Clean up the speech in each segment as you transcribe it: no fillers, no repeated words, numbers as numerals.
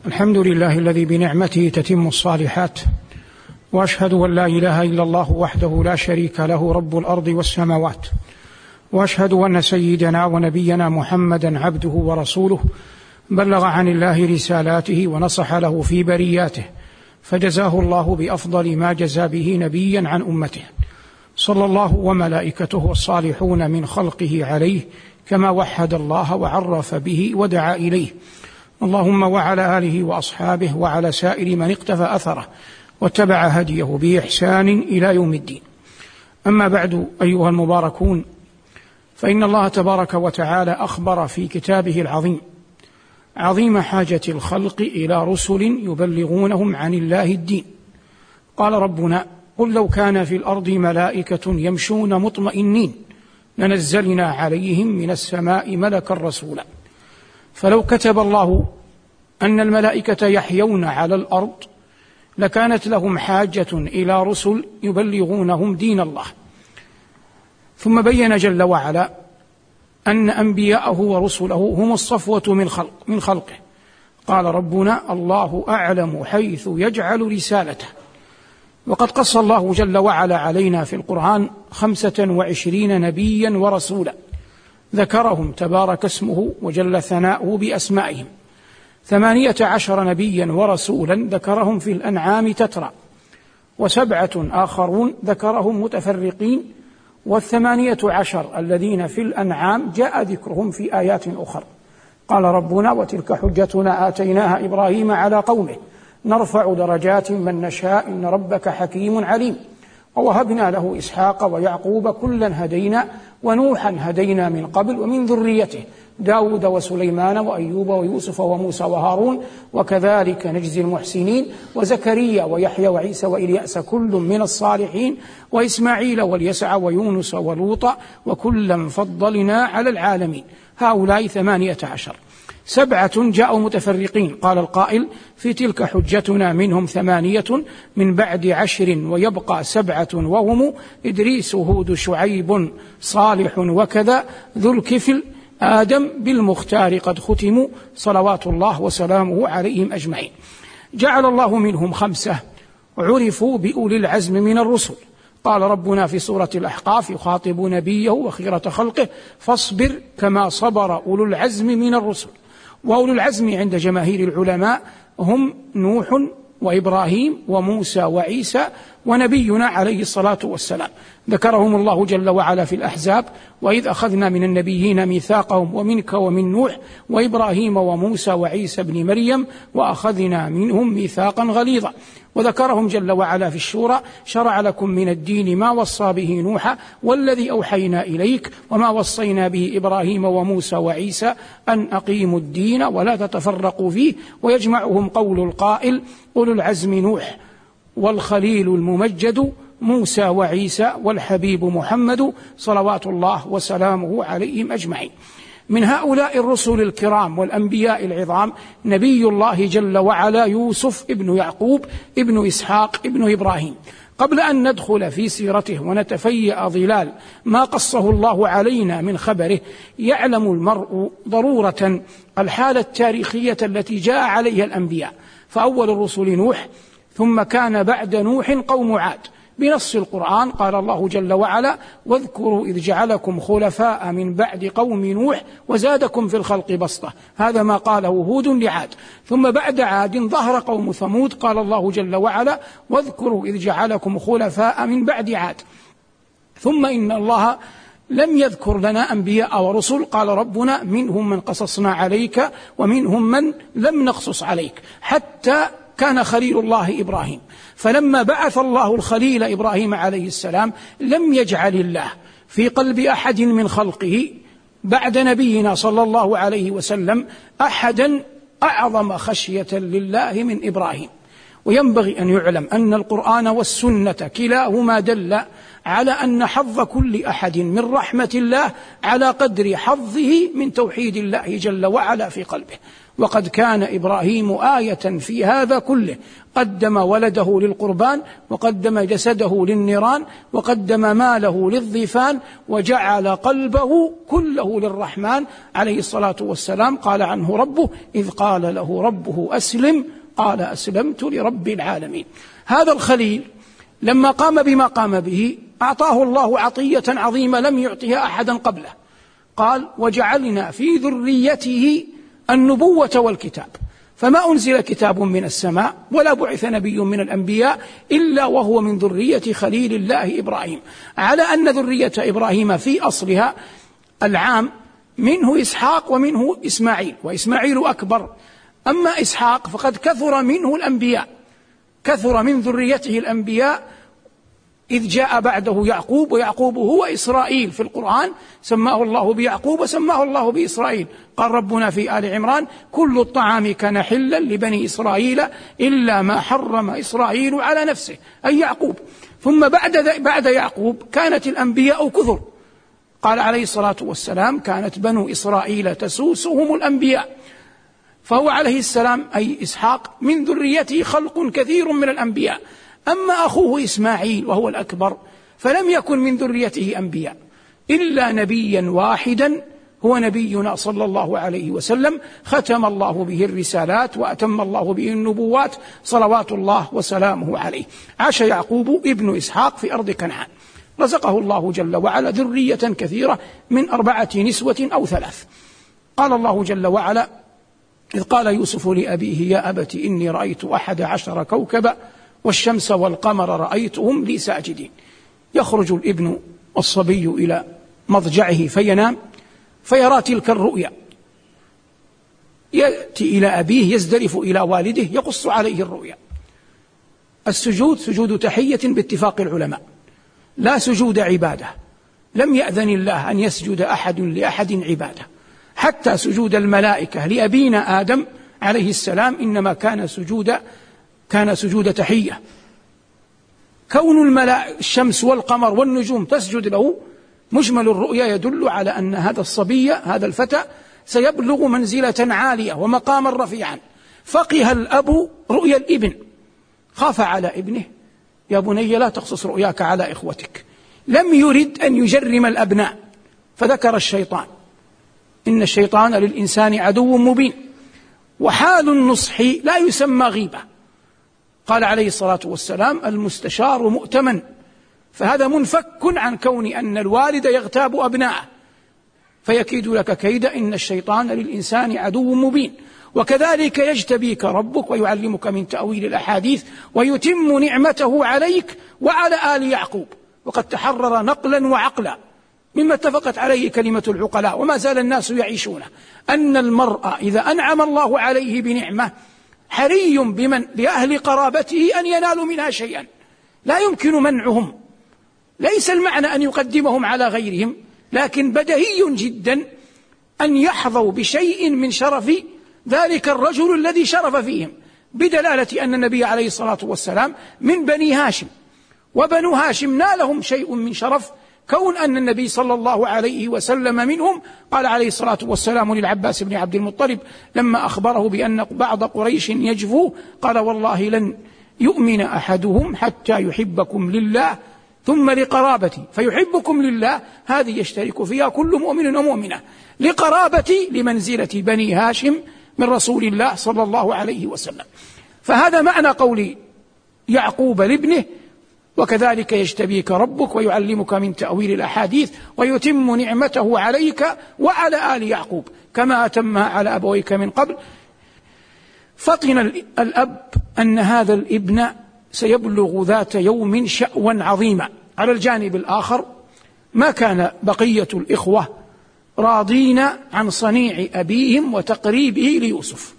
الحمد لله الذي بنعمته تتم الصالحات، وأشهد أن لا إله إلا الله وحده لا شريك له رب الأرض والسماوات، وأشهد أن سيدنا ونبينا محمدا عبده ورسوله بلغ عن الله رسالاته ونصح له في برياته، فجزاه الله بأفضل ما جزى به نبيا عن أمته، صلى الله وملائكته والصالحون من خلقه عليه كما وحد الله وعرف به ودعا إليه، اللهم وعلى آله وأصحابه وعلى سائر من اقتفى أثره واتبع هديه بإحسان إلى يوم الدين. أما بعد، أيها المباركون، فإن الله تبارك وتعالى أخبر في كتابه العظيم عظيم حاجة الخلق إلى رسل يبلغونهم عن الله الدين. قال ربنا: قل لو كان في الأرض ملائكة يمشون مطمئنين لنزلنا عليهم من السماء ملكا رسولا. فلو كتب الله أن الملائكة يحيون على الأرض لكانت لهم حاجة إلى رسل يبلغونهم دين الله. ثم بين جل وعلا أن أنبياءه ورسله هم الصفوة من خلقه. قال ربنا: الله أعلم حيث يجعل رسالته. وقد قص الله جل وعلا علينا في القرآن 25 نبيا ورسولا ذكرهم تبارك اسمه وجل ثناؤه بأسمائهم، 18 نبيا ورسولا ذكرهم في الأنعام تترى، و7 آخرون ذكرهم متفرقين، وال18 الذين في الأنعام جاء ذكرهم في آيات أخرى. قال ربنا: وتلك حجتنا آتيناها إبراهيم على قومه نرفع درجات من نشاء إن ربك حكيم عليم. ووهبنا له إسحاق ويعقوب كلا هدينا ونوحا هدينا من قبل ومن ذريته داود وسليمان وأيوب ويوسف وموسى وهارون وكذلك نجزي المحسنين وزكريا ويحيى وعيسى وإلياس كل من الصالحين وإسماعيل واليسع ويونس ولوطا وكلا فضلنا على العالمين. هؤلاء 18. 7 جاءوا متفرقين. قال القائل: في تلك حجتنا منهم 8 من بعد 10 ويبقى 7 وهم إدريس هود شعيب صالح وكذا ذو الكفل آدم بالمختار قد ختموا صلوات الله وسلامه عليهم أجمعين. جعل الله منهم 5 عرفوا بأولي العزم من الرسل. قال ربنا في سورة الأحقاف يخاطب نبيه وخيرة خلقه: فاصبر كما صبر أولو العزم من الرسل. وأولو العزم عند جماهير العلماء هم نوح وإبراهيم وموسى وعيسى ونبينا عليه الصلاة والسلام، ذكرهم الله جل وعلا في الأحزاب: وإذ أخذنا من النبيين ميثاقهم ومنك ومن نوح وإبراهيم وموسى وعيسى بن مريم وأخذنا منهم ميثاقا غليظا. وذكرهم جل وعلا في الشورى: شرع لكم من الدين ما وصى به نوحا والذي أوحينا إليك وما وصينا به إبراهيم وموسى وعيسى أن أقيموا الدين ولا تتفرقوا فيه. ويجمعهم قول القائل: أولو العزم نوح والخليل الممجد موسى وعيسى والحبيب محمد صلوات الله وسلامه عليهم أجمعين. من هؤلاء الرسل الكرام والأنبياء العظام نبي الله جل وعلا يوسف ابن يعقوب ابن إسحاق ابن إبراهيم. قبل أن ندخل في سيرته ونتفيأ ظلال ما قصه الله علينا من خبره، يعلم المرء ضرورة الحالة التاريخية التي جاء عليها الأنبياء. فأول الرسل نوح، ثم كان بعد نوح قوم عاد. بنص القرآن قال الله جل وعلا: واذكروا إذ جعلكم خلفاء من بعد قوم نوح وزادكم في الخلق بسطة. هذا ما قاله هود لعاد. ثم بعد عاد ظهر قوم ثمود، قال الله جل وعلا: واذكروا إذ جعلكم خلفاء من بعد عاد. ثم إن الله لم يذكر لنا أنبياء ورسل، قال ربنا: منهم من قصصنا عليك ومنهم من لم نقصص عليك، حتى كان خليل الله إبراهيم. فلما بعث الله الخليل إبراهيم عليه السلام لم يجعل الله في قلب أحد من خلقه بعد نبينا صلى الله عليه وسلم أحدا أعظم خشية لله من إبراهيم. وينبغي أن يعلم أن القرآن والسنة كلاهما دل على أن حظ كل أحد من رحمة الله على قدر حظه من توحيد الله جل وعلا في قلبه. وقد كان إبراهيم آية في هذا كله، قدم ولده للقربان، وقدم جسده للنيران، وقدم ماله للضيفان، وجعل قلبه كله للرحمن عليه الصلاة والسلام. قال عنه ربه إذ قال له ربه أسلم قال أسلمت لرب العالمين. هذا الخليل لما قام بما قام به أعطاه الله عطية عظيمة لم يعطها أحدا قبله، قال وجعلنا في ذريته النبوة والكتاب، فما أنزل كتاب من السماء ولا بعث نبي من الأنبياء إلا وهو من ذرية خليل الله إبراهيم، على أن ذرية إبراهيم في أصلها العام منه إسحاق ومنه إسماعيل، وإسماعيل أكبر، أما إسحاق فقد كثر منه الأنبياء، كثر من ذريته الأنبياء، إذ جاء بعده يعقوب، ويعقوب هو إسرائيل في القرآن، سماه الله بيعقوب وسماه الله بإسرائيل. قال ربنا في آل عمران كل الطعام كان حلا لبني إسرائيل إلا ما حرم إسرائيل على نفسه، أي يعقوب. ثم بعد يعقوب كانت الأنبياء كثر، قال عليه الصلاة والسلام كانت بنو إسرائيل تسوسهم الأنبياء، فهو عليه السلام أي إسحاق من ذريته خلق كثير من الأنبياء. أما أخوه إسماعيل وهو الأكبر فلم يكن من ذريته أنبياء إلا نبيا واحدا هو نبينا صلى الله عليه وسلم، ختم الله به الرسالات وأتم الله به النبوات صلوات الله وسلامه عليه. عاش يعقوب ابن إسحاق في أرض كنعان، رزقه الله جل وعلا ذرية كثيرة من 4 نسوة أو 3. قال الله جل وعلا إذ قال يوسف لأبيه يا أبت إني رأيت 11 كوكبا والشمس والقمر رأيتهم لي ساجدين. يخرج الابن الصبي إلى مضجعه فينام فيرى تلك الرؤيا، يأتي إلى أبيه يزدرف إلى والده يقص عليه الرؤيا. السجود سجود تحية باتفاق العلماء، لا سجود عبادة، لم يأذن الله أن يسجد أحد لأحد عبادة، حتى سجود الملائكة لأبينا آدم عليه السلام إنما كان سجود تحية. كون الشمس والقمر والنجوم تسجد له مجمل الرؤيا يدل على أن هذا الصبي هذا الفتى سيبلغ منزلة عالية ومقاما رفيعا. فقه الأب رؤيا الابن، خاف على ابنه يا بني لا تقصص رؤياك على إخوتك، لم يرد أن يجرم الأبناء، فذكر الشيطان إن الشيطان للإنسان عدو مبين، وحال النصح لا يسمى غيبة. قال عليه الصلاة والسلام المستشار مؤتمن، فهذا منفك عن كون أن الوالد يغتاب أبناءه فيكيد لك كيدا، إن الشيطان للإنسان عدو مبين. وكذلك يجتبيك ربك ويعلمك من تأويل الأحاديث ويتم نعمته عليك وعلى آل يعقوب. وقد تحرر نقلا وعقلا مما اتفقت عليه كلمة العقلاء وما زال الناس يعيشونه، أن المرء إذا أنعم الله عليه بنعمة حري لأهل قرابته أن ينالوا منها شيئا، لا يمكن منعهم، ليس المعنى أن يقدمهم على غيرهم، لكن بديهي جدا أن يحظوا بشيء من شرف ذلك الرجل الذي شرف فيهم، بدلالة أن النبي عليه الصلاة والسلام من بني هاشم، وبنو هاشم نالهم شيء من شرف كون أن النبي صلى الله عليه وسلم منهم. قال عليه الصلاة والسلام للعباس بن عبد المطلب لما أخبره بأن بعض قريش يجفوه قال والله لن يؤمن أحدهم حتى يحبكم لله ثم لقرابتي، فيحبكم لله هذه يشترك فيها كل مؤمن ومؤمنة، لقرابتي لمنزلة بني هاشم من رسول الله صلى الله عليه وسلم. فهذا معنى قول يعقوب لابنه وكذلك يجتبيك ربك ويعلمك من تأويل الأحاديث ويتم نعمته عليك وعلى آل يعقوب كما أتمها على أبويك من قبل. فطن الأب أن هذا الابن سيبلغ ذات يوم شأوا عظيما. على الجانب الآخر ما كان بقية الإخوة راضين عن صنيع أبيهم وتقريبه ليوسف،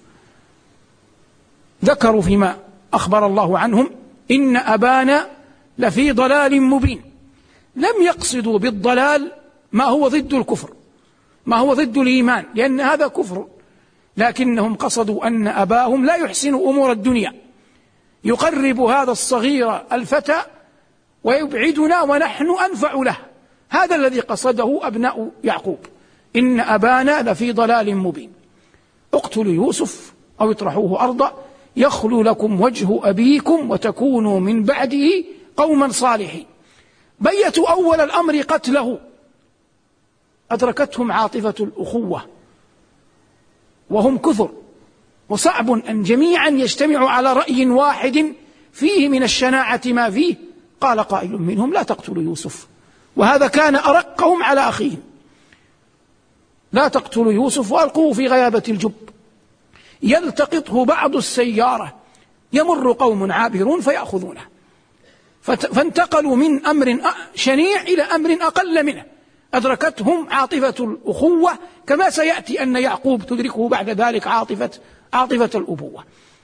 ذكروا فيما أخبر الله عنهم إن أبانا لفي ضلال مبين. لم يقصدوا بالضلال ما هو ضد الكفر، ما هو ضد الإيمان، لأن هذا كفر، لكنهم قصدوا أن أباهم لا يحسن أمور الدنيا، يقرب هذا الصغير الفتى ويبعدنا ونحن أنفع له. هذا الذي قصده أبناء يعقوب، إن أبانا لفي ضلال مبين. اقتلوا يوسف أو اطرحوه أرضا يخل لكم وجه أبيكم وتكونوا من بعده قوما صالحين. بيتوا أول الأمر قتله، أدركتهم عاطفة الأخوة وهم كثر، وصعب أن جميعا يجتمعوا على رأي واحد فيه من الشناعة ما فيه. قال قائل منهم لا تقتلوا يوسف، وهذا كان أرقهم على أخيهم، لا تقتلوا يوسف وألقوه في غيابة الجب يلتقطه بعض السيارة يمر قوم عابرون فيأخذونه. فانتقلوا من أمر شنيع إلى أمر أقل منه. أدركتهم عاطفة الأخوة، كما سيأتي أن يعقوب تدركه بعد ذلك عاطفة الأبوة.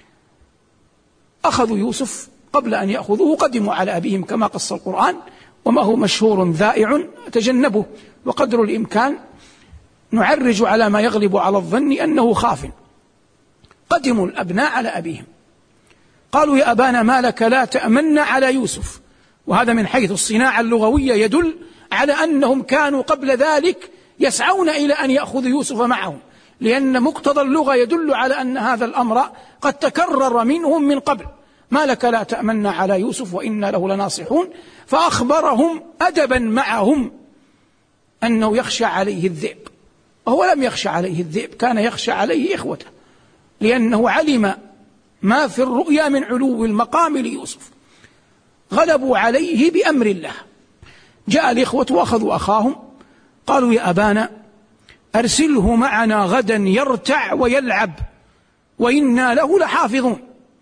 أخذوا يوسف، قبل أن يأخذوه قدموا على أبيهم كما قص القرآن، وما هو مشهور ذائع تجنبه، وقدر الإمكان نعرج على ما يغلب على الظن أنه خاف. قدموا الأبناء على أبيهم، قالوا يا أبانا ما لك لا تأمن على يوسف. وهذا من حيث الصناعة اللغوية يدل على أنهم كانوا قبل ذلك يسعون إلى أن يأخذوا يوسف معهم، لأن مقتضى اللغة يدل على أن هذا الأمر قد تكرر منهم من قبل. ما لك لا تأمن على يوسف وإنا له لناصحون. فأخبرهم أدبا معهم أنه يخشى عليه الذئب، وهو لم يخشى عليه الذئب، كان يخشى عليه إخوته، لأنه علم ما في الرؤيا من علو المقام ليوسف. غلبوا عليه بأمر الله. جاء الإخوة وأخذوا أخاهم، قالوا يا أبانا أرسله معنا غدا يرتع ويلعب وإنا له لحافظون.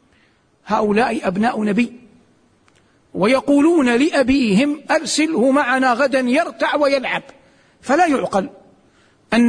هؤلاء أبناء نبي ويقولون لأبيهم أرسله معنا غدا يرتع ويلعب، فلا يعقل أن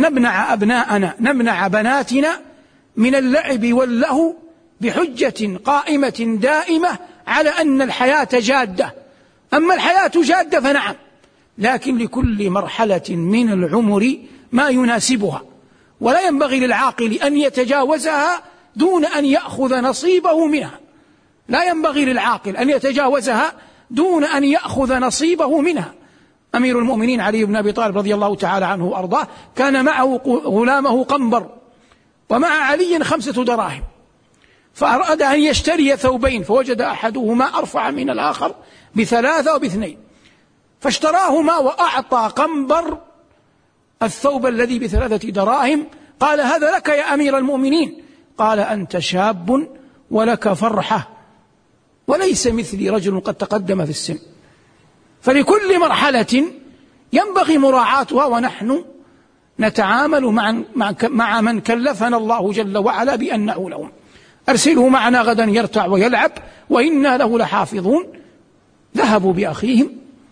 نمنع بناتنا من اللعب واللهو بحجة قائمة دائمة على أن الحياة جادة. أما الحياة جادة فنعم، لكن لكل مرحلة من العمر ما يناسبها، ولا ينبغي للعاقل أن يتجاوزها دون أن يأخذ نصيبه منها. لا ينبغي للعاقل أن يتجاوزها دون أن يأخذ نصيبه منها. أمير المؤمنين علي بن أبي طالب رضي الله تعالى عنه وأرضاه كان معه غلامه قنبر، ومع علي 5 دراهم، فأراد أن يشتري ثوبين، فوجد أحدهما أرفع من الآخر ب3 و2، فاشتراهما وأعطى قنبر الثوب الذي ب3 دراهم. قال هذا لك يا أمير المؤمنين. قال أنت شاب ولك فرحة، وليس مثلي رجل قد تقدم في السن. فلكل مرحلة ينبغي مراعاتها، ونحن نتعامل مع من كلفنا الله جل وعلا بأنه لهم. أرسله معنا غدا يرتع ويلعب وإنا له لحافظون. ذهبوا بأخيهم،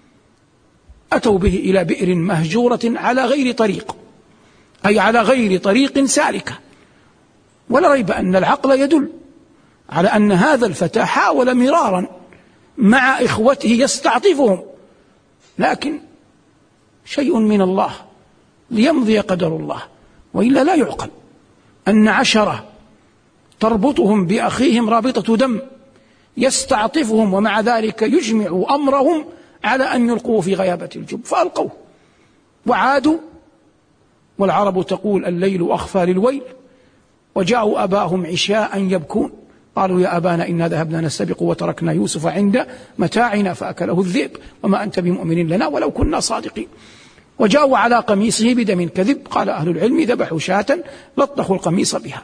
أتوا به إلى بئر مهجورة على غير طريق، أي على غير طريق سالكة. ولا ريب أن العقل يدل على أن هذا الفتى حاول مرارا مع إخوته يستعطفهم، لكن شيء من الله ليمضي قدر الله، وإلا لا يعقل أن 10 تربطهم بأخيهم رابطة دم يستعطفهم، ومع ذلك يجمع أمرهم على أن يلقوه في غيابة الجب. فألقوه وعادوا، والعرب تقول الليل أخفى للويل. وجاءوا أباهم عشاء يبكون، قالوا يا أبانا إنا ذهبنا نستبق وتركنا يوسف عند متاعنا فأكله الذئب وما أنت بمؤمن لنا ولو كنا صادقين. وجاءوا على قميصه بدم كذب، قال أهل العلم ذبحوا شاة لطخوا القميص بها.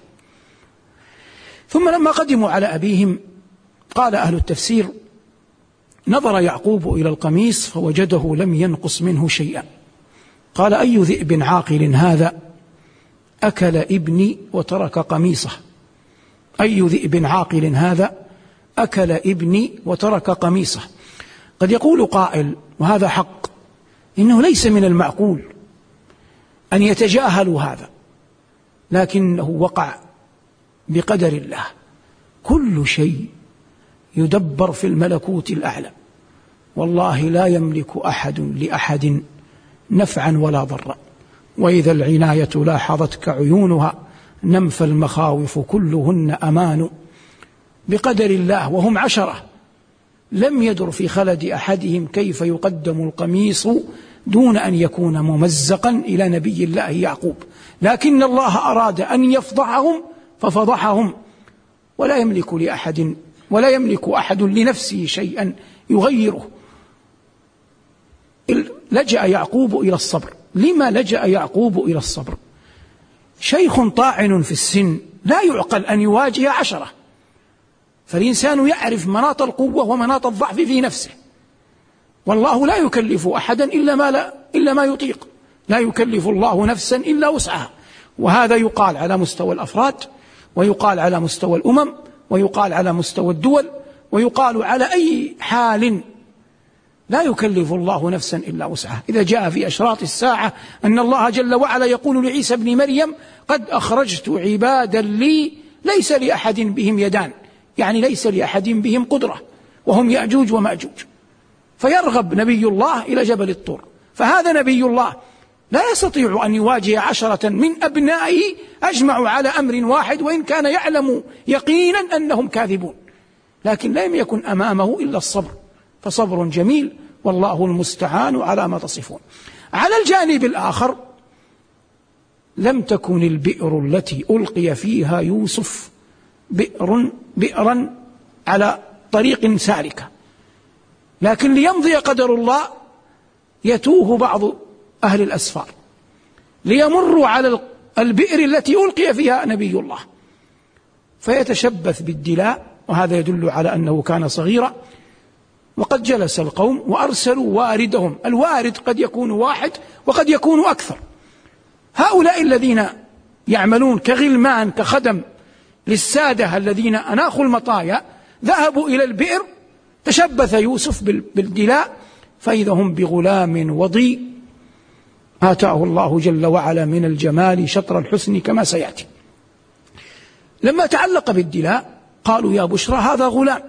ثم لما قدموا على أبيهم قال أهل التفسير نظر يعقوب إلى القميص فوجده لم ينقص منه شيئا. قال أي ذئب عاقل هذا أكل ابني وترك قميصه. أي ذئب عاقل هذا أكل ابني وترك قميصه. قد يقول قائل وهذا حق، إنه ليس من المعقول أن يتجاهلوا هذا، لكنه وقع بقدر الله. كل شيء يدبر في الملكوت الأعلى، والله لا يملك أحد لأحد نفعا ولا ضرا. وإذا العناية لاحظتك عيونها نمف المخاوف كلهن أمان. بقدر الله، وهم 10 لم يدر في خلد أحدهم كيف يقدم القميص دون أن يكون ممزقا إلى نبي الله يعقوب، لكن الله أراد أن يفضحهم ففضحهم، ولا يملك أحد لنفسه شيئا يغيره. لجأ يعقوب إلى الصبر. لما لجأ يعقوب إلى الصبر؟ شيخ طاعن في السن لا يعقل أن يواجه 10، فالإنسان يعرف مناط القوة ومناط الضعف في نفسه، والله لا يكلف أحدا إلا ما يطيق، لا يكلف الله نفسا إلا وسعها. وهذا يقال على مستوى الأفراد، ويقال على مستوى الأمم، ويقال على مستوى الدول، ويقال على أي حال. لا يكلف الله نفسا إلا وسعها. إذا جاء في أشراط الساعة أن الله جل وعلا يقول لعيسى ابن مريم: قد أخرجت عبادا لي ليس لأحد بهم يدان، يعني ليس لأحد بهم قدرة، وهم يأجوج ومأجوج. فيرغب نبي الله إلى جبل الطور، فهذا نبي الله لا يستطيع أن يواجه 10 من أبنائه أجمعوا على أمر واحد، وإن كان يعلم يقينا أنهم كاذبون، لكن لم يكن أمامه إلا الصبر، فصبر جميل، والله المستعان على ما تصفون. على الجانب الآخر، لم تكن البئر التي ألقي فيها يوسف بئرا على طريق سالكة، لكن ليمضي قدر الله يتوه بعض أهل الأسفار ليمروا على البئر التي ألقي فيها نبي الله، فيتشبث بالدلاء، وهذا يدل على أنه كان صغيرا. وقد جلس القوم وأرسلوا واردهم، الوارد قد يكون واحد وقد يكون أكثر. هؤلاء الذين يعملون كغلمان كخدم للسادة الذين أناخوا المطايا ذهبوا إلى البئر، تشبث يوسف بالدلاء فإذا هم بغلام وضيء آتاه الله جل وعلا من الجمال شطر الحسن كما سيأتي. لما تعلق بالدلاء قالوا: يا بشرى هذا غلام.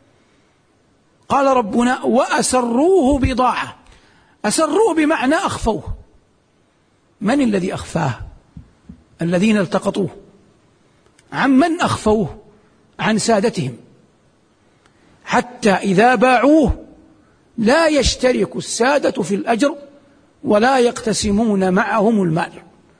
قال ربنا: وأسروه بضاعة. أسروه بمعنى أخفوه. من الذي أخفاه؟ الذين التقطوه. عن من أخفوه؟ عن سادتهم، حتى إذا باعوه لا يشترك السادة في الأجر ولا يقتسمون معهم المال،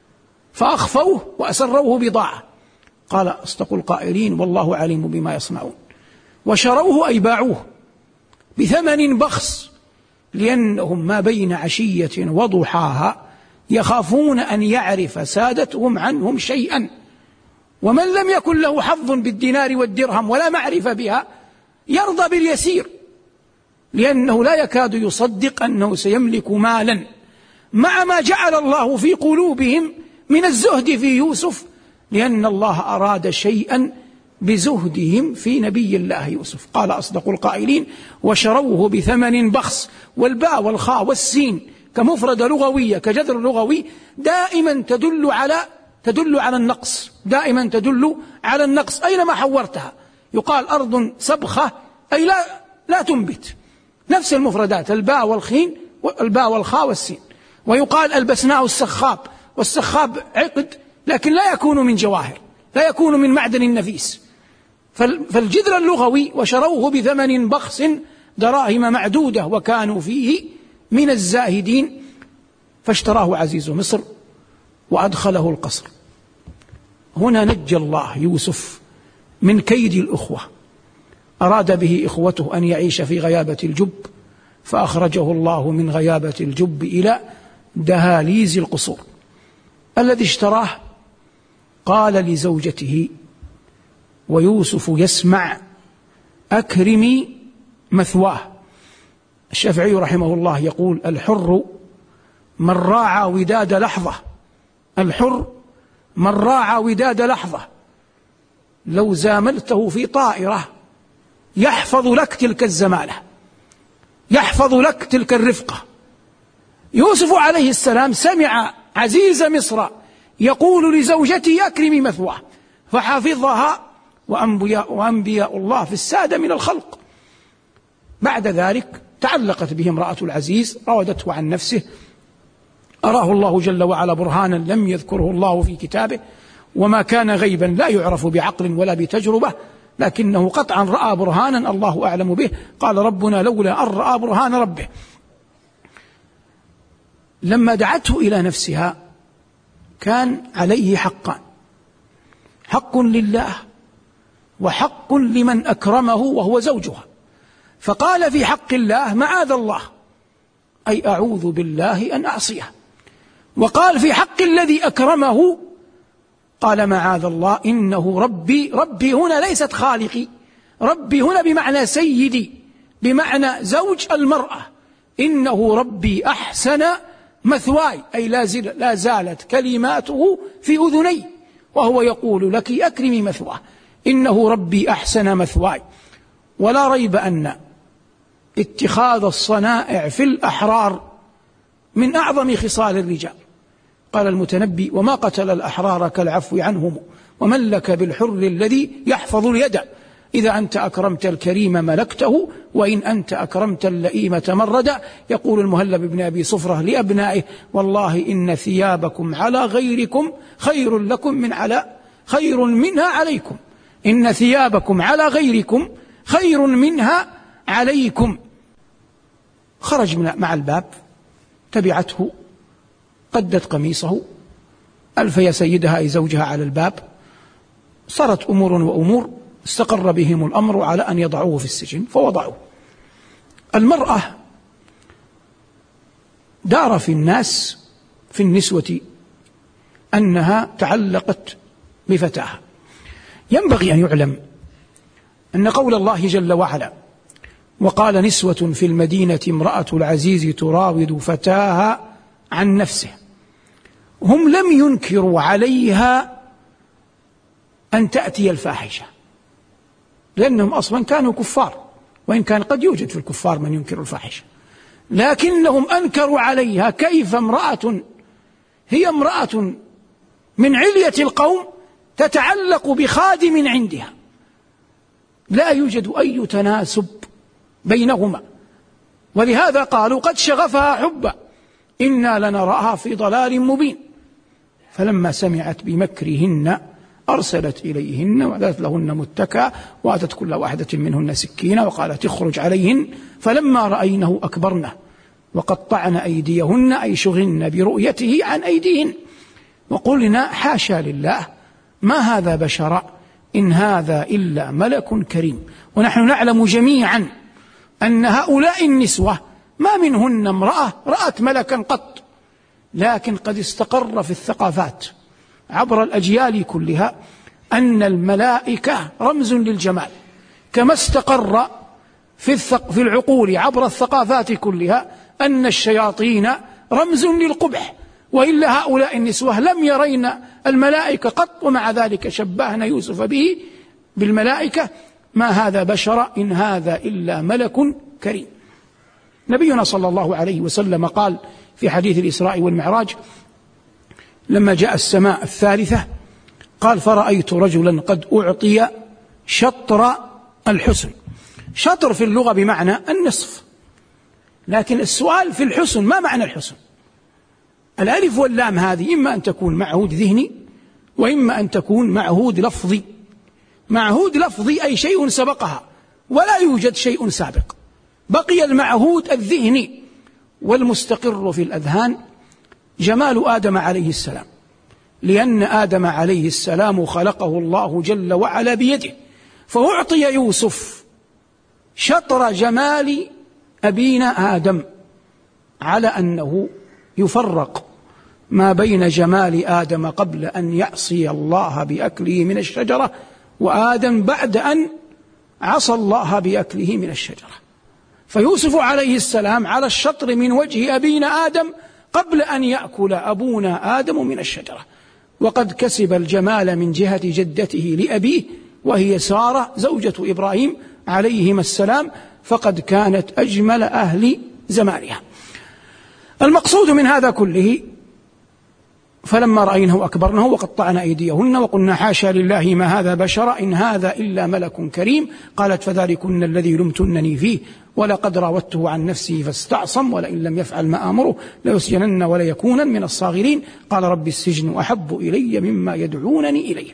فأخفوه وأسروه بضاعة. قال أصدق القائلين: والله عليم بما يصنعون. وشروه أي باعوه بثمن بخس، لأنهم ما بين عشية وضحاها يخافون أن يعرف سادتهم عنهم شيئا، ومن لم يكن له حظ بالدينار والدرهم ولا معرفة بها يرضى باليسير، لأنه لا يكاد يصدق أنه سيملك مالا، مع ما جعل الله في قلوبهم من الزهد في يوسف، لأن الله أراد شيئا بزهدهم في نبي الله يوسف. قال أصدق القائلين: وشروه بثمن بخس. والباء والخاء والسين كمفرد لغوية كجذر لغوي دائما تدل على النقص، دائما تدل على النقص أينما حورتها. يقال أرض سبخة أي لا تنبت، نفس المفردات الباء والخاء والسين. ويقال البسناء السخاب، والسخاب عقد لكن لا يكون من جواهر، لا يكون من معدن نفيس. فالجذر اللغوي: وشروه بثمن بخس دراهم معدودة وكانوا فيه من الزاهدين، فاشتراه عزيز مصر وأدخله القصر. هنا نجى الله يوسف من كيد الأخوة، أراد به إخوته أن يعيش في غيابة الجب، فأخرجه الله من غيابة الجب إلى دهاليز القصور. الذي اشتراه قال لزوجته ويوسف يسمع: أكرمي مثواه. الشافعي رحمه الله يقول: الحر من راعى وداد لحظة، الحر من راعى وداد لحظة، لو زاملته في طائرة يحفظ لك تلك الزمالة، يحفظ لك تلك الرفقة. يوسف عليه السلام سمع عزيز مصر يقول لزوجته: أكرمي مثواه، فحافظها، وأنبياء الله في السادة من الخلق. بعد ذلك تعلقت به امرأة العزيز، راودته عن نفسه، أراه الله جل وعلا برهانا لم يذكره الله في كتابه، وما كان غيبا لا يعرف بعقل ولا بتجربة، لكنه قطعا رأى برهانا الله أعلم به. قال ربنا: لولا أن رأى برهان ربه. لما دعته إلى نفسها كان عليه حقان: حق لله وحق لمن أكرمه وهو زوجها. فقال في حق الله: معاذ الله، أي أعوذ بالله أن أعصيه. وقال في حق الذي أكرمه قال: معاذ الله، إنه ربي. ربي هنا ليست خالقي، ربي هنا بمعنى سيدي، بمعنى زوج المرأة. إنه ربي أحسن مثواي، أي لا زالت كلماته في أذني وهو يقول لك أكرمي مثواه. إنه ربي أحسن مثواي. ولا ريب أن اتخاذ الصنائع في الأحرار من أعظم خصال الرجال. قال المتنبي: وما قتل الأحرار كالعفو عنهم، ومن لك بالحر الذي يحفظ اليد. إذا أنت أكرمت الكريم ملكته، وإن أنت أكرمت اللئيم تمردا. يقول المهلب بن أبي صفرة لأبنائه: والله إن ثيابكم على غيركم خير لكم خير منها عليكم. إن ثيابكم على غيركم خير منها عليكم. خرج مع الباب، تبعته، قدت قميصه، ألفي سيدها أي زوجها على الباب. صارت أمور وأمور، استقر بهم الأمر على أن يضعوه في السجن، فوضعوه. المرأة دار في الناس، في النسوة، أنها تعلقت بفتاها. ينبغي أن يعلم أن قول الله جل وعلا: وقال نسوة في المدينة امرأة العزيز تراود فتاها عن نفسه، هم لم ينكروا عليها أن تأتي الفاحشة، لأنهم أصلا كانوا كفار، وإن كان قد يوجد في الكفار من ينكر الفاحشة، لكنهم أنكروا عليها كيف امرأة هي امرأة من علية القوم تتعلق بخادم عندها، لا يوجد أي تناسب بينهما. ولهذا قالوا: قد شغفها حبا إنا لنراها في ضلال مبين. فلما سمعت بمكرهن أرسلت إليهن وأعدت لهن متكأ، وآتت كل واحدة منهن سكينة وقالت: اخرج عليهن. فلما رأينه أكبرنه وقطعن أيديهن، أي شغلن برؤيته عن أيديهن، وقلنا: حاشا لله، ما هذا بشرا، إن هذا إلا ملك كريم. ونحن نعلم جميعا أن هؤلاء النسوة ما منهن امرأة رأت ملكا قط، لكن قد استقر في الثقافات عبر الأجيال كلها أن الملائكة رمز للجمال، كما استقر في العقول عبر الثقافات كلها أن الشياطين رمز للقبح. وإلا هؤلاء النسوة لم يرين الملائكة قط، ومع ذلك شبهنا يوسف بالملائكة: ما هذا بشر إن هذا إلا ملك كريم. نبينا صلى الله عليه وسلم قال في حديث الإسراء والمعراج لما جاء السماء الثالثة، قال: فرأيت رجلا قد أعطي شطر الحسن. شطر في اللغة بمعنى النصف، لكن السؤال في الحسن: ما معنى الحسن؟ الألف واللام هذه إما أن تكون معهود ذهني، وإما أن تكون معهود لفظي. معهود لفظي أي شيء سبقها، ولا يوجد شيء سابق، بقي المعهود الذهني. والمستقر في الأذهان جمال آدم عليه السلام، لأن آدم عليه السلام خلقه الله جل وعلا بيده، فأعطي يوسف شطر جمال أبينا آدم، على أنه يفرق ما بين جمال آدم قبل أن يعصي الله بأكله من الشجرة، وآدم بعد أن عصى الله بأكله من الشجرة. فيوسف عليه السلام على الشطر من وجه أبينا آدم قبل أن يأكل أبونا آدم من الشجرة، وقد كسب الجمال من جهة جدته لأبيه وهي سارة زوجة إبراهيم عليهما السلام، فقد كانت أجمل أهل زمانها. المقصود من هذا كله: فلما رأينه أكبرنه وقطعن أيديهن وقلنا: حاشا لله، ما هذا بشر إن هذا إلا ملك كريم. قالت: فذلكن الذي لمتنني فيه ولقد راودته عن نفسه فاستعصم، ولئن لم يفعل ما آمره ليسجنن وليكونن من الصاغرين. قال: رب السجن أحب إلي مما يدعونني إليه.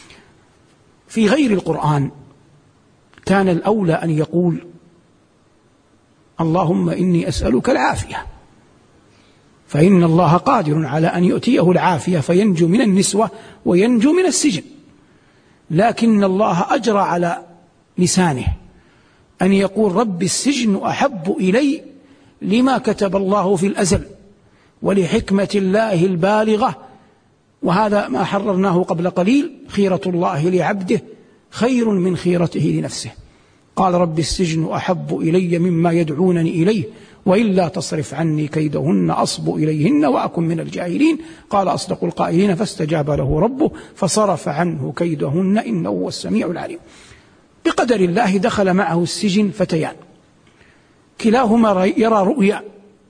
في غير القرآن كان الأولى أن يقول: اللهم إني أسألك العافية، فإن الله قادر على أن يؤتيه العافية فينجو من النسوة وينجو من السجن، لكن الله أجرى على لسانه أن يقول رب السجن أحب إلي لما كتب الله في الأزل ولحكمة الله البالغة، وهذا ما حررناه قبل قليل: خيرة الله لعبده خير من خيرته لنفسه. قال رب السجن أحب إلي مما يدعونني إليه وإلا تصرف عني كيدهن أصب إليهن وأكن من الجاهلين. قال أصدق القائلين فاستجاب له ربه فصرف عنه كيدهن إنه هو السميع العليم. بقدر الله دخل معه السجن فتيان، كلاهما يرى رؤيا.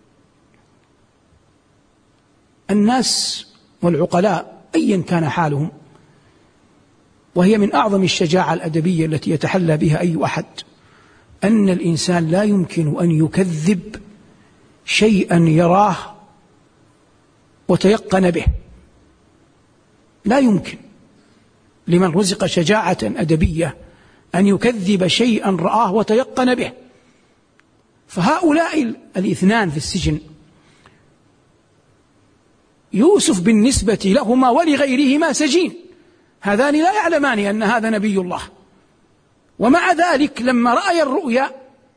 الناس والعقلاء أيا كان حالهم، وهي من أعظم الشجاعة الأدبية التي يتحلى بها أي أحد، أن الإنسان لا يمكن أن يكذب شيئا يراه وتيقن به، لا يمكن لمن رزق شجاعة أدبية أن يكذب شيئا رآه وتيقن به. فهؤلاء الاثنان في السجن، يوسف بالنسبة لهما ولغيرهما سجين، هذان لا يعلمان أن هذا نبي الله، ومع ذلك لما رأي الرؤيا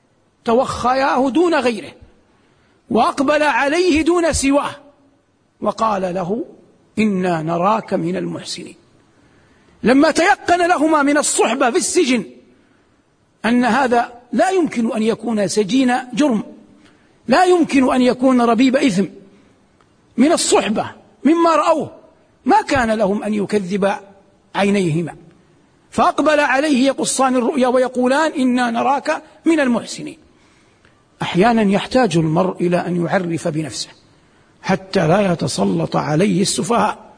توخياه دون غيره وأقبل عليه دون سواه وقال له إنا نراك من المحسنين. لما تيقن لهما من الصحبة في السجن أن هذا لا يمكن أن يكون سجين جرم، لا يمكن أن يكون ربيب إثم، من الصحبة مما رأوه، ما كان لهم أن يكذب عينيهما، فأقبل عليه يقصان الرؤيا ويقولان إنا نراك من المحسنين. أحيانا يحتاج المرء إلى أن يعرف بنفسه حتى لا يتسلط عليه السفهاء.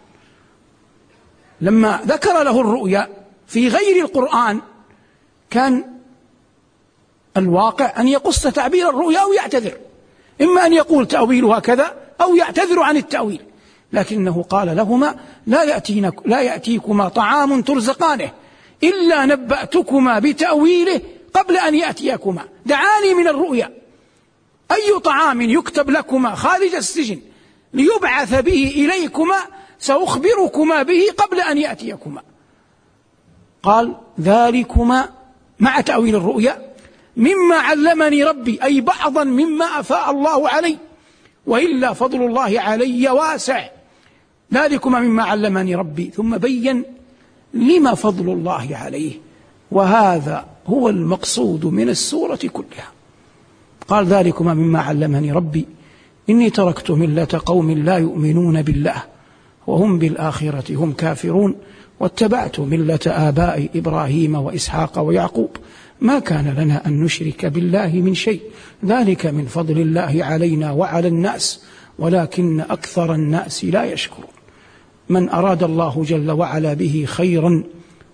لما ذكر له الرؤيا في غير القرآن كان الواقع أن يقص تعبير الرؤيا أو يعتذر، إما أن يقول تأويلها كذا أو يعتذر عن التأويل، لكنه قال لهما لا يأتيكما طعام ترزقانه إلا نبأتكما بتأويله قبل أن يأتيكما، دعاني من الرؤيا أي طعام يكتب لكما خارج السجن ليبعث به إليكما سأخبركما به قبل أن يأتيكما. قال ذلكما مع تأويل الرؤيا مما علمني ربي، أي بعضا مما أفاء الله علي، وإلا فضل الله علي واسع، ذلكما مما علمني ربي، ثم بين لما فضل الله عليه، وهذا هو المقصود من السورة كلها. قال ذلكما مما علمني ربي إني تركت ملة قوم لا يؤمنون بالله وهم بالآخرة هم كافرون واتبعت ملة آبائي إبراهيم وإسحاق ويعقوب ما كان لنا أن نشرك بالله من شيء ذلك من فضل الله علينا وعلى الناس ولكن أكثر الناس لا يشكرون. من أراد الله جل وعلا به خيرا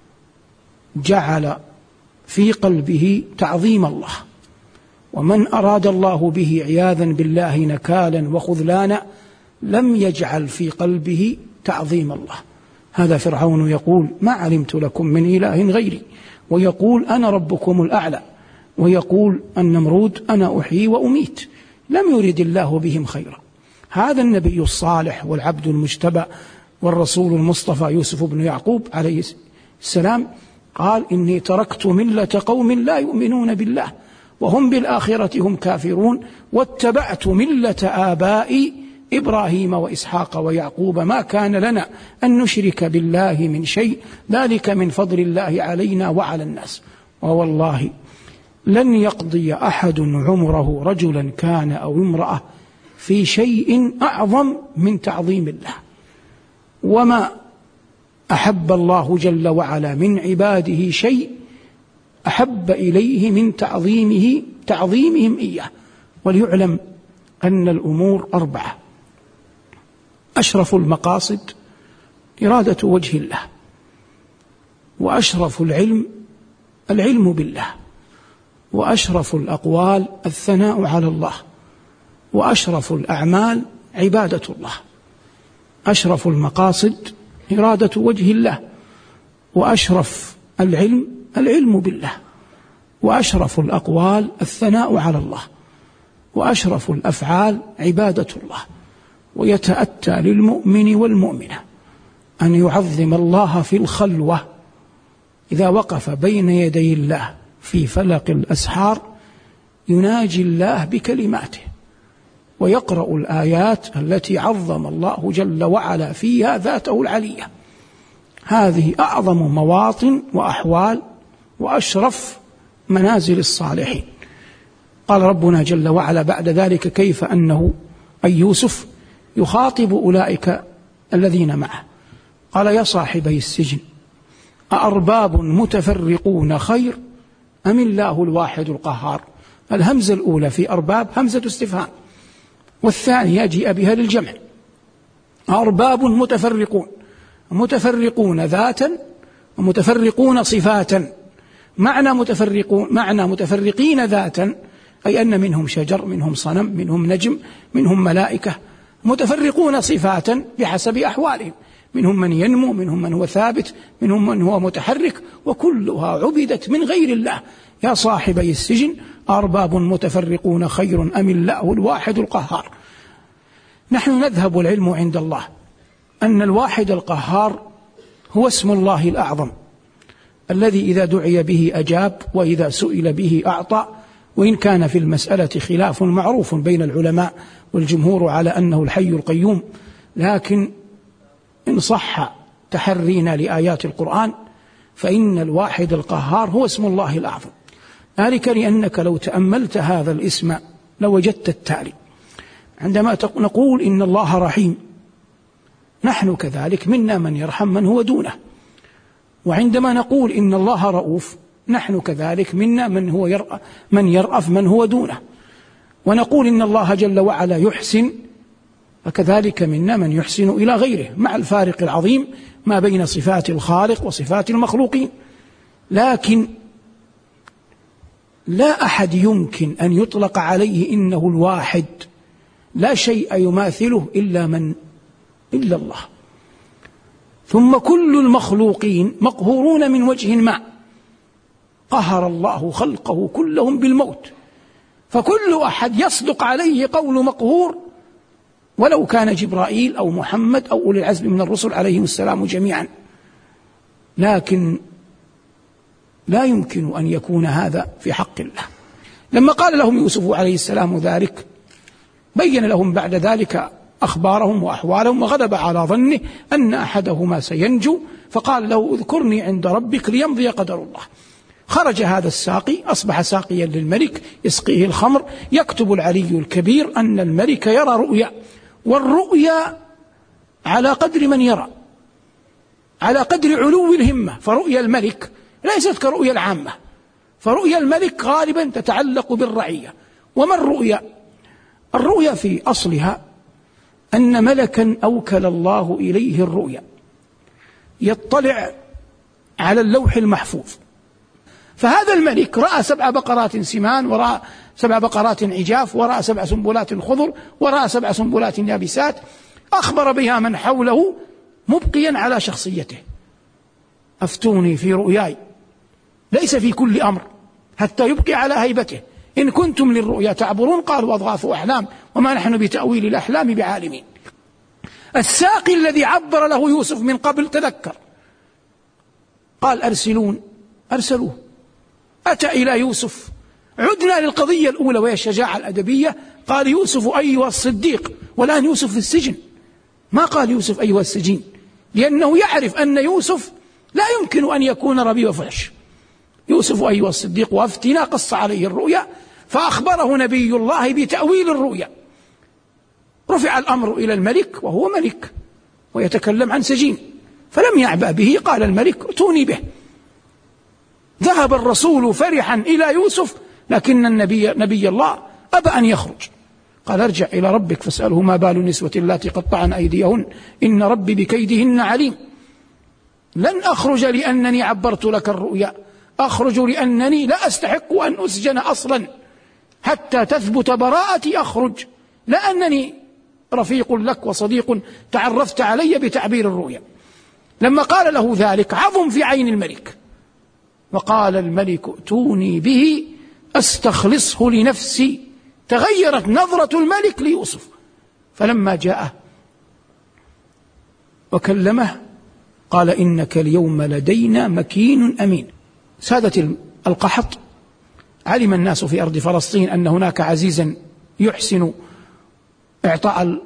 جعل في قلبه تعظيم الله، ومن أراد الله به عياذا بالله نكالا وخذلانا لم يجعل في قلبه تعظيم الله. هذا فرعون يقول ما علمت لكم من إله غيري، ويقول أنا ربكم الأعلى، ويقول النمرود أنا أحيي وأميت، لم يرد الله بهم خيرا. هذا النبي الصالح والعبد المجتبى والرسول المصطفى يوسف بن يعقوب عليه السلام قال إني تركت ملة قوم لا يؤمنون بالله وهم بالآخرة هم كافرون واتبعت ملة آبائي إبراهيم وإسحاق ويعقوب ما كان لنا أن نشرك بالله من شيء ذلك من فضل الله علينا وعلى الناس. ووالله لن يقضي أحد عمره رجلا كان أو امرأة في شيء أعظم من تعظيم الله، وما أحب الله جل وعلا من عباده شيء أحب إليه من تعظيمهم إياه. وليعلم أن الأمور 4: أشرف المقاصد إرادة وجه الله، وأشرف العلم بالله، وأشرف الأقوال الثناء على الله، وأشرف الأعمال عبادة الله. أشرف المقاصد إرادة وجه الله، وأشرف العلم بالله، وأشرف الأقوال الثناء على الله، وأشرف الأفعال عبادة الله، ويتأتى للمؤمن والمؤمنة أن يعظم الله في الخلوة إذا وقف بين يدي الله في فلق الأسحار، يناجي الله بكلماته ويقرأ الآيات التي عظم الله جل وعلا فيها ذاته العلية. هذه أعظم مواطن وأحوال وأشرف منازل الصالحين. قال ربنا جل وعلا بعد ذلك: كيف أنه أي يوسف يخاطب أولئك الذين معه، قال: يا صاحبي السجن أأرباب متفرقون خير أم الله الواحد القهار. الهمزة الأولى في أرباب همزة استفهام، والثانية جيء بها للجمع. أرباب متفرقون، متفرقون ذاتا ومتفرقون صفاتا. معنى متفرقين ذاتا أي أن منهم شجر، منهم صنم، منهم نجم، منهم ملائكة. متفرقون صفاتا بحسب أحوالهم، منهم من ينمو، منهم من هو ثابت، منهم من هو متحرك، وكلها عبدت من غير الله. يا صاحبي السجن أرباب متفرقون خير أم الله الواحد القهار. نحن نذهب العلم عند الله أن الواحد القهار هو اسم الله الأعظم الذي إذا دعي به أجاب وإذا سئل به أعطى. وإن كان في المسألة خلاف معروف بين العلماء والجمهور على أنه الحي القيوم، لكن إن صح تحرينا لآيات القرآن فإن الواحد القهار هو اسم الله الأعظم. ذلك لأنك لو تأملت هذا الاسم لوجدت التالي: عندما نقول إن الله رحيم، نحن كذلك منا من يرحم من هو دونه. وعندما نقول إن الله رؤوف، نحن كذلك منا من يرأف من هو دونه. ونقول إن الله جل وعلا يحسن، فكذلك منا من يحسن إلى غيره، مع الفارق العظيم ما بين صفات الخالق وصفات المخلوقين. لكن لا أحد يمكن أن يطلق عليه إنه الواحد، لا شيء يماثله إلا الله. ثم كل المخلوقين مقهورون من وجه ما، قهر الله خلقه كلهم بالموت، فكل أحد يصدق عليه قول مقهور ولو كان جبرائيل أو محمد أو أولي العزم من الرسل عليهم السلام جميعا. لكن لا يمكن أن يكون هذا في حق الله. لما قال لهم يوسف عليه السلام ذلك، بين لهم بعد ذلك أخبارهم وأحوالهم، وغلب على ظنه أن أحدهما سينجو، فقال له: اذكرني عند ربك ليمضي قدر الله. خرج هذا الساقي، أصبح ساقيا للملك يسقيه الخمر. يكتب العلي الكبير أن الملك يرى رؤيا، والرؤيا على قدر من يرى، على قدر علو الهمة. فرؤيا الملك ليست كرؤيا العامة، فرؤيا الملك غالبا تتعلق بالرعية. وما الرؤيا؟ الرؤيا في أصلها أن ملكا أوكل الله إليه الرؤيا يطلع على اللوح المحفوظ. فهذا الملك رأى 7 بقرات سمان، ورأى 7 بقرات عجاف، ورأى 7 سنبلات خضر، ورأى 7 سنبلات يابسات، أخبر بها من حوله مبقيا على شخصيته: أفتوني في رؤياي، ليس في كل أمر، حتى يبقي على هيبته. إن كنتم للرؤيا تعبرون قالوا أضغاث أحلام وما نحن بتأويل الأحلام بعالمين. الساقي الذي عبر له يوسف من قبل تذكر، قال: أرسلوه. أتى إلى يوسف. عدنا للقضية الأولى وهي الشجاعة الأدبية. قال: يوسف أيها الصديق، والآن يوسف في السجن. ما قال يوسف أيها السجين، لأنه يعرف أن يوسف لا يمكن أن يكون ربيب فحش. يوسف أيها الصديق وأفتنا، قص عليه الرؤيا فأخبره نبي الله بتأويل الرؤيا. رفع الأمر إلى الملك وهو ملك ويتكلم عن سجين، فلم يعبأ به. قال الملك: ائتوني به. ذهب الرسول فرحا إلى يوسف، لكن نبي الله أبى أن يخرج. قال: ارجع إلى ربك فاسأله ما بال النسوة اللاتي قطعن أيديهن إن ربي بكيدهن عليم. لن أخرج لأنني عبرت لك الرؤيا، أخرج لأنني لا أستحق أن أسجن أصلا حتى تثبت براءتي. أخرج لأنني رفيق لك وصديق تعرفت علي بتعبير الرؤيا. لما قال له ذلك عظم في عين الملك، وقال الملك: ائتوني به أستخلصه لنفسي. تغيرت نظرة الملك ليوسف، فلما جاءه وكلمه قال إنك اليوم لدينا مكين أمين. سادة القحط، علم الناس في أرض فلسطين أن هناك عزيزا يحسن إعطاء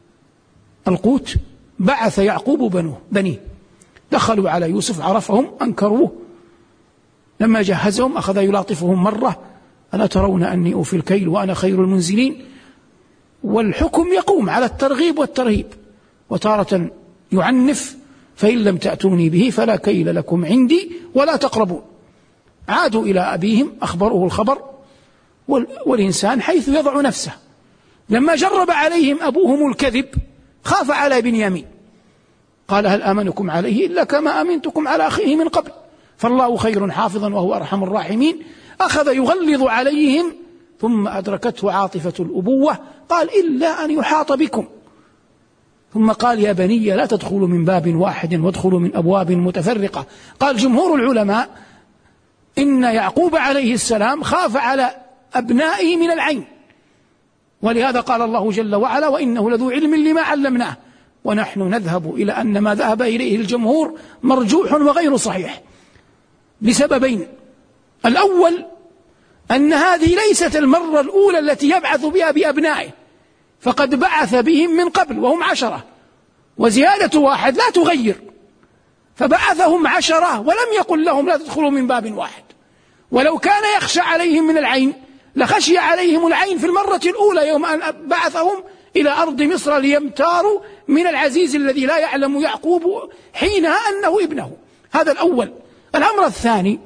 القوت، بعث يعقوب بنيه، دخلوا على يوسف عرفهم أنكروه، لما جهزهم أخذ يلاطفهم مرة: ألا ترون أني أوفي الكيل وأنا خير المنزلين؟ والحكم يقوم على الترغيب والترهيب، وتارة يعنف: فإن لم تأتوني به فلا كيل لكم عندي ولا تقربون. عادوا إلى أبيهم أخبروه الخبر، والإنسان حيث يضع نفسه. لما جرب عليهم أبوهم الكذب خاف على بنيامين، قال: هل آمنكم عليه إلا كما أمنتكم على أخيه من قبل، فالله خير حافظا وهو أرحم الراحمين. أخذ يغلظ عليهم، ثم أدركته عاطفة الأبوة، قال: إلا أن يحاط بكم. ثم قال: يا بني لا تدخلوا من باب واحد وادخلوا من أبواب متفرقة. قال جمهور العلماء إن يعقوب عليه السلام خاف على أبنائه من العين، ولهذا قال الله جل وعلا: وإنه لذو علم لما علمناه. ونحن نذهب إلى أن ما ذهب إليه الجمهور مرجوح وغير صحيح لسببين: الأول أن هذه ليست المرة الأولى التي يبعث بها بأبنائه، فقد بعث بهم من قبل وهم 10، وزيادة 1 لا تغير، فبعثهم 10 ولم يقل لهم لا تدخلوا من باب واحد. ولو كان يخشى عليهم من العين لخشي عليهم العين في المرة الأولى يوم أن بعثهم إلى أرض مصر ليمتاروا من العزيز الذي لا يعلم يعقوب حينها أنه ابنه. هذا الأول. الأمر الثاني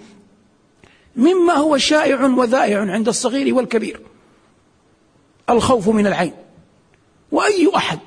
مما هو شائع وذائع عند الصغير والكبير: الخوف من العين. وأي أحد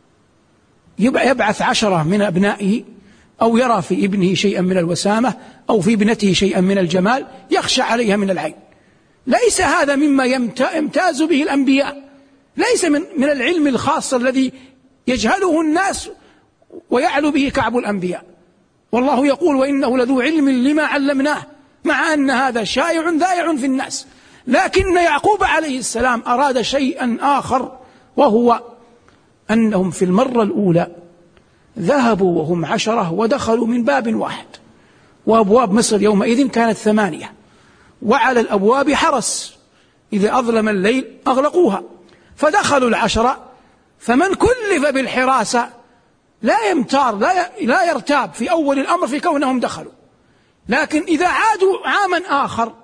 يبعث 10 من أبنائه أو يرى في ابنه شيئا من الوسامة أو في ابنته شيئا من الجمال يخشى عليها من العين. ليس هذا مما يمتاز به الأنبياء، ليس من العلم الخاص الذي يجهله الناس ويعلو به كعب الأنبياء. والله يقول: وإنه لذو علم لما علمناه، مع أن هذا شائع ذائع في الناس. لكن يعقوب عليه السلام أراد شيئا آخر، وهو أنهم في المرة الأولى ذهبوا وهم 10 ودخلوا من باب واحد، وأبواب مصر يومئذ كانت 8، وعلى الأبواب حرس، إذا أظلم الليل أغلقوها، فدخلوا 10، فمن كلف بالحراسة لا يمتار لا يرتاب في أول الأمر في كونهم دخلوا. لكن إذا عادوا عاما آخر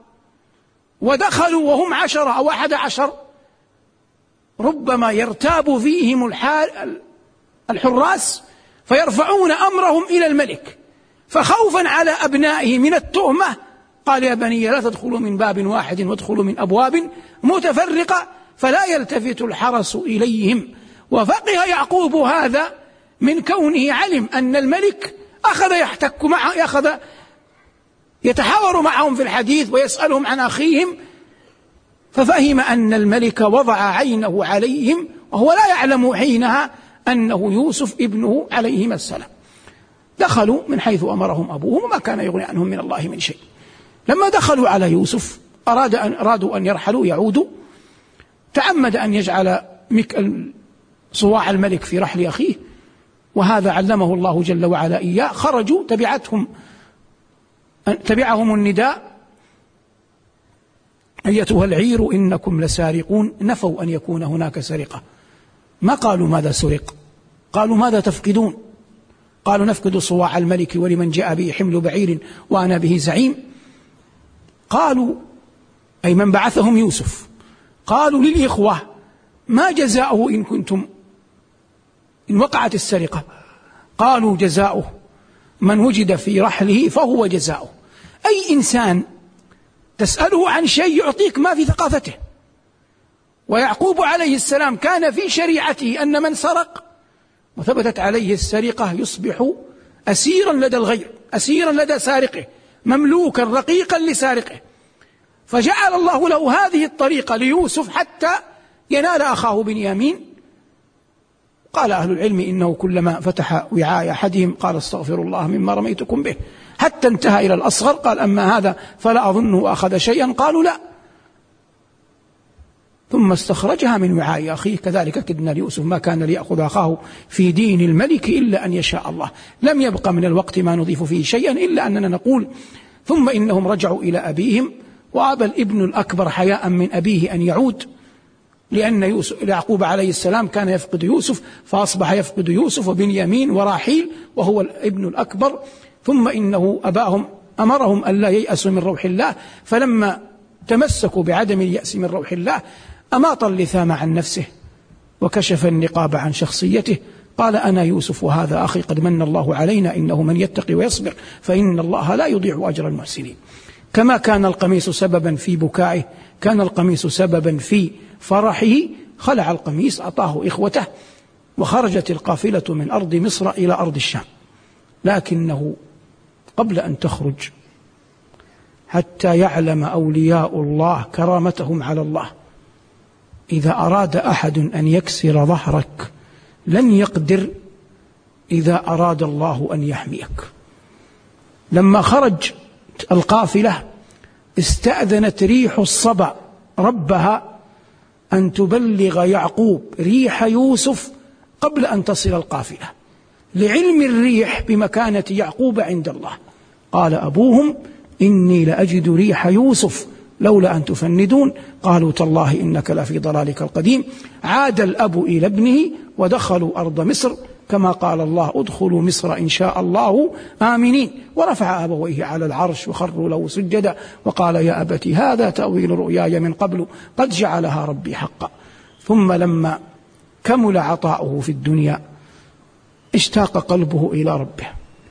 ودخلوا وهم 10 أو 11 ربما يرتاب فيهم الحراس فيرفعون أمرهم إلى الملك، فخوفا على أبنائه من التهمة قال: يا بني لا تدخلوا من باب واحد وادخلوا من أبواب متفرقة، فلا يلتفت الحرس إليهم. وفقه يعقوب هذا من كونه علم أن الملك أخذ يحتك معه، أخذ يتحاور معهم في الحديث ويسألهم عن أخيهم، ففهم أن الملك وضع عينه عليهم وهو لا يعلم حينها أنه يوسف ابنه عليهما السلام. دخلوا من حيث أمرهم أبوهم وما كان يغني عنهم من الله من شيء. لما دخلوا على يوسف أرادوا أن يرحلوا يعودوا، تعمد أن يجعل صواع الملك في رحل أخيه، وهذا علمه الله جل وعلا إياه. خرجوا تبعهم النداء: أيتها العير إنكم لسارقون. نفوا أن يكون هناك سرقة، ما قالوا ماذا سرق، قالوا ماذا تفقدون؟ قالوا نفقد صواع الملك ولمن جاء به حمل بعير وأنا به زعيم. قالوا أي من بعثهم يوسف، قالوا للإخوة: ما جزاؤه إن وقعت السرقة؟ قالوا: جزاؤه من وجد في رحله فهو جزاؤه. أي إنسان تسأله عن شيء يعطيك ما في ثقافته. ويعقوب عليه السلام كان في شريعته أن من سرق وثبتت عليه السرقة يصبح أسيرا لدى الغير، أسيرا لدى سارقه، مملوكا رقيقا لسارقه. فجعل الله له هذه الطريقة ليوسف حتى ينال أخاه بنيامين. قال أهل العلم إنه كلما فتح وعاء أحدهم قال: استغفر الله مما رميتكم به، حتى انتهى إلى الأصغر. قال: أما هذا فلا أظنه أخذ شيئا. قالوا: لا، ثم استخرجها من وعاء أخيه. كذلك كدنا ليوسف ما كان ليأخذ أخاه في دين الملك إلا أن يشاء الله. لم يبق من الوقت ما نضيف فيه شيئا إلا أننا نقول ثم إنهم رجعوا إلى أبيهم وأبى الابن الأكبر حياء من أبيه أن يعود، لأن يعقوب عليه السلام كان يفقد يوسف فأصبح يفقد يوسف وبنيامين وراحيل وهو الابن الأكبر. ثم إنه أباهم أمرهم ألا ييأسوا من روح الله، فلما تمسكوا بعدم اليأس من روح الله أماط اللثام عن نفسه وكشف النقاب عن شخصيته. قال أنا يوسف وهذا أخي قد من الله علينا إنه من يتقي ويصبر فإن الله لا يضيع أجر المحسنين. كما كان القميص سببا في بكائه كان القميص سببا في فرحه. خلع القميص أعطاه إخوته وخرجت القافلة من أرض مصر إلى أرض الشام، لكنه قبل أن تخرج حتى يعلم أولياء الله كرامتهم على الله، إذا أراد أحد أن يكسر ظهرك لن يقدر إذا أراد الله أن يحميك. لما خرج القافلة استأذنت ريح الصبا ربها أن تبلغ يعقوب ريح يوسف قبل أن تصل القافلة، لعلم الريح بمكانة يعقوب عند الله. قال أبوهم إني لأجد ريح يوسف لولا أن تفندون قالوا تالله إنك لفي ضلالك القديم. عاد الأب إلى ابنه ودخلوا أرض مصر كما قال الله ادخلوا مصر إن شاء الله آمنين. ورفع أبويه على العرش وخروا له سجدا وقال يا أبت هذا تأويل رؤياي من قبل قد جعلها ربي حقا. ثم لما كمل عطاؤه في الدنيا اشتاق قلبه إلى ربه.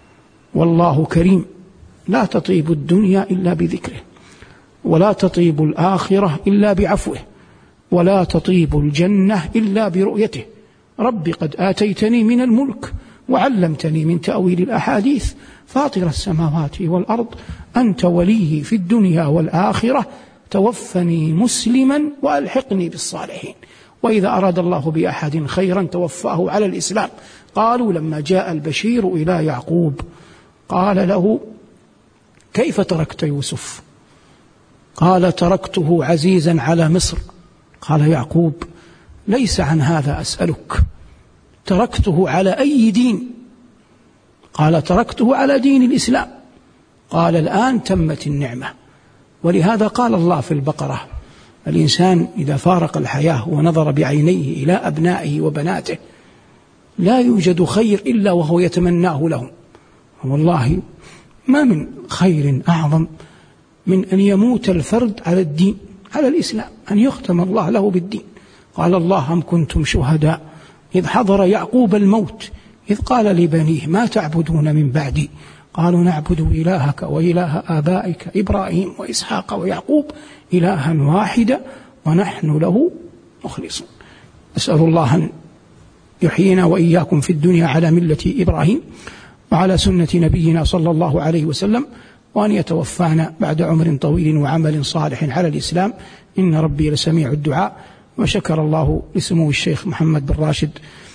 والله كريم لا تطيب الدنيا إلا بذكره، ولا تطيب الآخرة إلا بعفوه، ولا تطيب الجنة إلا برؤيته. رب قد آتيتني من الملك وعلمتني من تأويل الأحاديث فاطر السماوات والأرض أنت ولي في الدنيا والآخرة توفني مسلما وألحقني بالصالحين. وإذا أراد الله بأحد خيرا توفاه على الإسلام. قالوا لما جاء البشير إلى يعقوب قال له كيف تركت يوسف؟ قال تركته عزيزا على مصر. قال يعقوب ليس عن هذا أسألك، تركته على أي دين؟ قال تركته على دين الإسلام. قال الآن تمت النعمة. ولهذا قال الله في البقرة الإنسان إذا فارق الحياة ونظر بعينيه إلى أبنائه وبناته لا يوجد خير إلا وهو يتمناه لهم. والله ما من خير أعظم من أن يموت الفرد على الدين، على الإسلام، أن يختم الله له بالدين. قال الله أم كنتم شهداء إذ حضر يعقوب الموت إذ قال لبنيه ما تعبدون من بعدي قالوا نعبد إلهك وإله آبائك إبراهيم وإسحاق ويعقوب إلها واحدا ونحن له مخلصون. أسأل الله أن يحيينا وإياكم في الدنيا على ملة إبراهيم وعلى سنة نبينا صلى الله عليه وسلم، وأن يتوفانا بعد عمر طويل وعمل صالح على الإسلام إن ربي لسميع الدعاء. وشكر الله لسمو الشيخ محمد بن راشد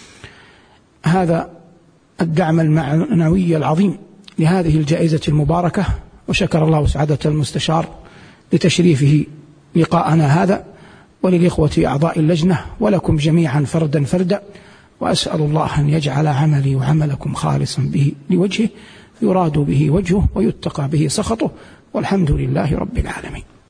هذا الدعم المعنوي العظيم لهذه الجائزة المباركة، وشكر الله سعادة المستشار لتشريفه لقاءنا هذا، وللإخوة أعضاء اللجنة ولكم جميعا فردا فردا. وأسأل الله أن يجعل عملي وعملكم خالصا به لوجهه يراد به وجهه ويتقى به سخطه، والحمد لله رب العالمين.